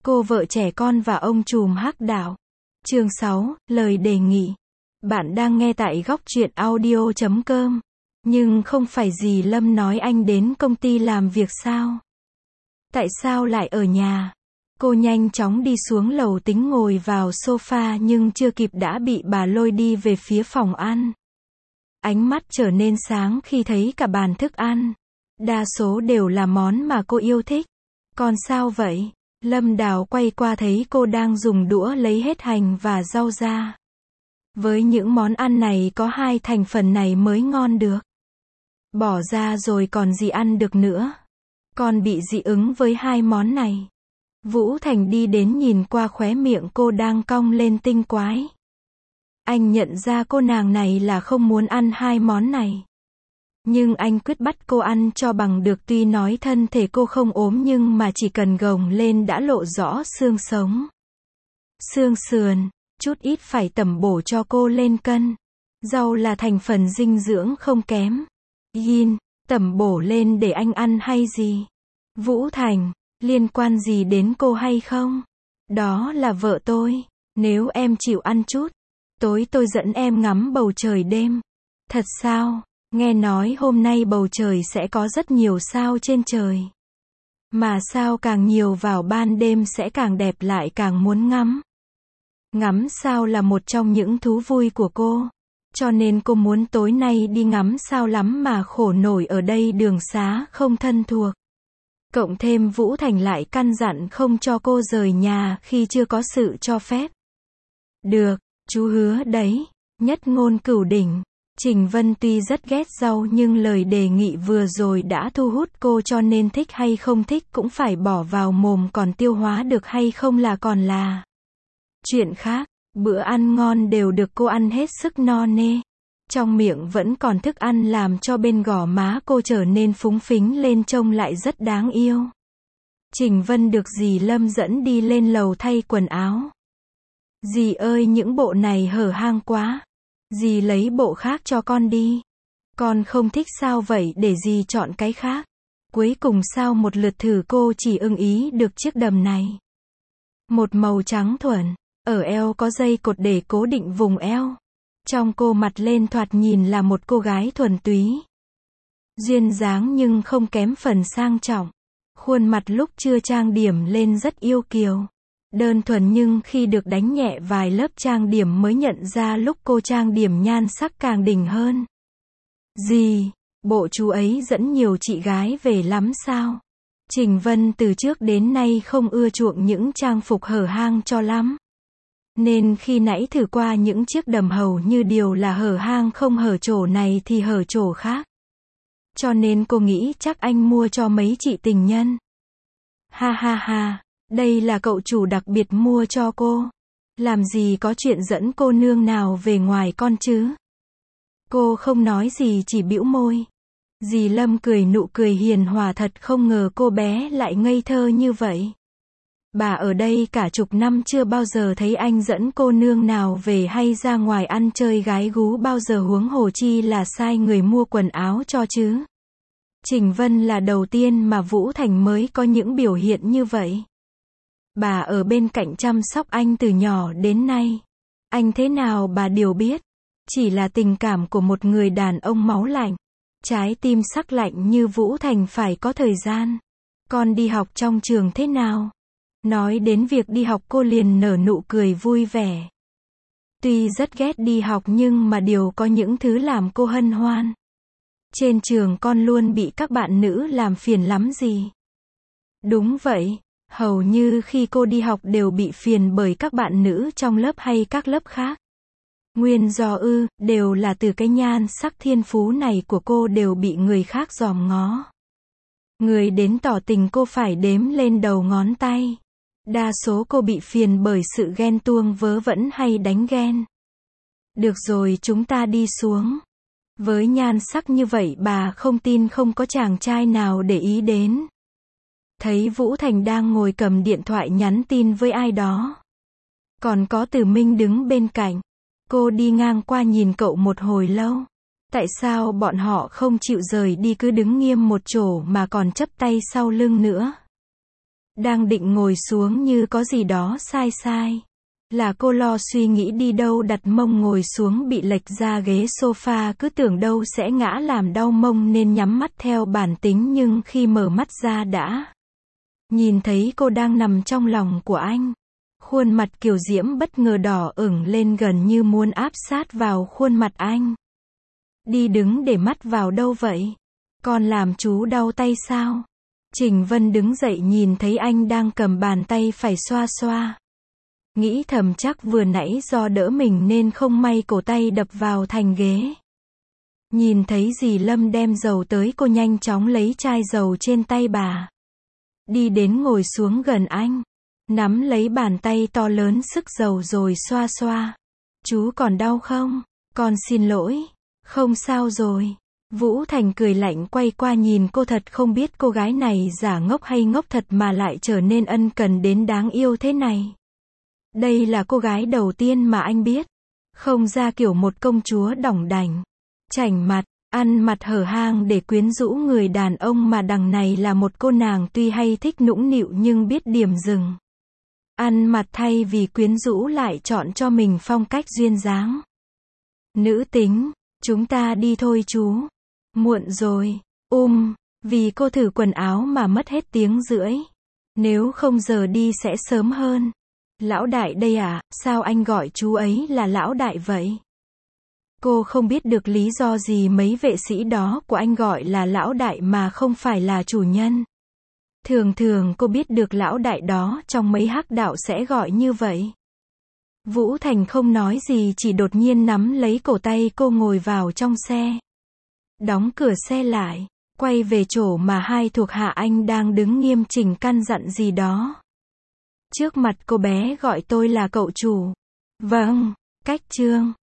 Cô vợ trẻ con và ông trùm hắc đạo. Chương 6, lời đề nghị. Bạn đang nghe tại góc truyện audio.com. Nhưng không phải dì Lâm nói anh đến công ty làm việc sao? Tại sao lại ở nhà? Cô nhanh chóng đi xuống lầu tính ngồi vào sofa nhưng chưa kịp đã bị bà lôi đi về phía phòng ăn. Ánh mắt trở nên sáng khi thấy cả bàn thức ăn. Đa số đều là món mà cô yêu thích. Còn sao vậy? Lâm Đào quay qua thấy cô đang dùng đũa lấy hết hành và rau ra. Với những món ăn này có hai thành phần này mới ngon được. Bỏ ra rồi còn gì ăn được nữa. Con bị dị ứng với hai món này. Vũ Thành đi đến nhìn qua khóe miệng cô đang cong lên tinh quái. Anh nhận ra cô nàng này là không muốn ăn hai món này. Nhưng anh quyết bắt cô ăn cho bằng được, tuy nói thân thể cô không ốm nhưng mà chỉ cần gồng lên đã lộ rõ xương sống. Xương sườn, chút ít phải tẩm bổ cho cô lên cân. Rau là thành phần dinh dưỡng không kém. Yin, tẩm bổ lên để anh ăn hay gì? Vũ Thành, liên quan gì đến cô hay không? Đó là vợ tôi. Nếu em chịu ăn chút, tối tôi dẫn em ngắm bầu trời đêm. Thật sao? Nghe nói hôm nay bầu trời sẽ có rất nhiều sao trên trời. Mà sao càng nhiều vào ban đêm sẽ càng đẹp, lại càng muốn ngắm. Ngắm sao là một trong những thú vui của cô. Cho nên cô muốn tối nay đi ngắm sao lắm mà khổ nổi ở đây đường xá không thân thuộc. Cộng thêm Vũ Thành lại căn dặn không cho cô rời nhà khi chưa có sự cho phép. Được, chú hứa đấy. Nhất ngôn cửu đỉnh. Trình Vân tuy rất ghét rau nhưng lời đề nghị vừa rồi đã thu hút cô, cho nên thích hay không thích cũng phải bỏ vào mồm, còn tiêu hóa được hay không là còn là chuyện khác. Bữa ăn ngon đều được cô ăn hết sức no nê. Trong miệng vẫn còn thức ăn làm cho bên gò má cô trở nên phúng phính lên, trông lại rất đáng yêu. Trình Vân được dì Lâm dẫn đi lên lầu thay quần áo. Dì ơi, những bộ này hở hang quá. Dì lấy bộ khác cho con đi. Con không thích sao vậy, để dì chọn cái khác. Cuối cùng sau một lượt thử cô chỉ ưng ý được chiếc đầm này. Một màu trắng thuần, ở eo có dây cột để cố định vùng eo. Trong cô mặt lên thoạt nhìn là một cô gái thuần túy. Duyên dáng nhưng không kém phần sang trọng. Khuôn mặt lúc chưa trang điểm lên rất yêu kiều. Đơn thuần nhưng khi được đánh nhẹ vài lớp trang điểm mới nhận ra lúc cô trang điểm nhan sắc càng đỉnh hơn. Gì? Bộ chú ấy dẫn nhiều chị gái về lắm sao? Trình Vân từ trước đến nay không ưa chuộng những trang phục hở hang cho lắm. Nên khi nãy thử qua những chiếc đầm hầu như đều là hở hang, không hở chỗ này thì hở chỗ khác. Cho nên cô nghĩ chắc anh mua cho mấy chị tình nhân. Ha ha ha. Đây là cậu chủ đặc biệt mua cho cô. Làm gì có chuyện dẫn cô nương nào về ngoài con chứ? Cô không nói gì, chỉ bĩu môi. Dì Lâm cười nụ cười hiền hòa thật, không ngờ cô bé lại ngây thơ như vậy. Bà ở đây cả chục năm chưa bao giờ thấy anh dẫn cô nương nào về hay ra ngoài ăn chơi gái gú bao giờ, huống hồ chi là sai người mua quần áo cho chứ. Trình Vân là đầu tiên mà Vũ Thành mới có những biểu hiện như vậy. Bà ở bên cạnh chăm sóc anh từ nhỏ đến nay. Anh thế nào bà đều biết. Chỉ là tình cảm của một người đàn ông máu lạnh, trái tim sắc lạnh như Vũ Thành phải có thời gian. Con đi học trong trường thế nào? Nói đến việc đi học cô liền nở nụ cười vui vẻ. Tuy rất ghét đi học nhưng mà điều có những thứ làm cô hân hoan. Trên trường con luôn bị các bạn nữ làm phiền lắm gì? Đúng vậy. Hầu như khi cô đi học đều bị phiền bởi các bạn nữ trong lớp hay các lớp khác. Nguyên do đều là từ cái nhan sắc thiên phú này của cô đều bị người khác dòm ngó. Người đến tỏ tình cô phải đếm lên đầu ngón tay. Đa số cô bị phiền bởi sự ghen tuông vớ vẩn hay đánh ghen. Được rồi, chúng ta đi xuống. Với nhan sắc như vậy bà không tin không có chàng trai nào để ý đến. Thấy Vũ Thành đang ngồi cầm điện thoại nhắn tin với ai đó. Còn có Tử Minh đứng bên cạnh. Cô đi ngang qua nhìn cậu một hồi lâu. Tại sao bọn họ không chịu rời đi, cứ đứng nghiêm một chỗ mà còn chắp tay sau lưng nữa? Đang định ngồi xuống như có gì đó sai sai. Là cô lo suy nghĩ đi đâu đặt mông ngồi xuống bị lệch ra ghế sofa, cứ tưởng đâu sẽ ngã làm đau mông nên nhắm mắt theo bản tính, nhưng khi mở mắt ra đã nhìn thấy cô đang nằm trong lòng của anh. Khuôn mặt kiều diễm bất ngờ đỏ ửng lên gần như muốn áp sát vào khuôn mặt anh. Đi đứng để mắt vào đâu vậy? Con làm chú đau tay sao? Trình Vân đứng dậy nhìn thấy anh đang cầm bàn tay phải xoa xoa. Nghĩ thầm chắc vừa nãy do đỡ mình nên không may cổ tay đập vào thành ghế. Nhìn thấy dì Lâm đem dầu tới, cô nhanh chóng lấy chai dầu trên tay bà. Đi đến ngồi xuống gần anh. Nắm lấy bàn tay to lớn sức dầu rồi xoa xoa. Chú còn đau không? Con xin lỗi. Không sao rồi. Vũ Thành cười lạnh quay qua nhìn cô, thật không biết cô gái này giả ngốc hay ngốc thật mà lại trở nên ân cần đến đáng yêu thế này. Đây là cô gái đầu tiên mà anh biết. Không ra kiểu một công chúa đỏng đảnh, chảnh mặt, ăn mặt hở hang để quyến rũ người đàn ông, mà đằng này là một cô nàng tuy hay thích nũng nịu nhưng biết điểm dừng. Ăn mặt thay vì quyến rũ lại chọn cho mình phong cách duyên dáng. Nữ tính, chúng ta đi thôi chú. Muộn rồi. Vì cô thử quần áo mà mất hết tiếng rưỡi. Nếu không giờ đi sẽ sớm hơn. Lão đại đây à, sao anh gọi chú ấy là lão đại vậy? Cô không biết được lý do gì mấy vệ sĩ đó của anh gọi là lão đại mà không phải là chủ nhân. Thường thường cô biết được lão đại đó trong mấy hắc đạo sẽ gọi như vậy. Vũ Thành không nói gì, chỉ đột nhiên nắm lấy cổ tay cô ngồi vào trong xe. Đóng cửa xe lại, quay về chỗ mà hai thuộc hạ anh đang đứng nghiêm chỉnh căn dặn gì đó. Trước mặt cô bé gọi tôi là cậu chủ. Vâng, cách Trương.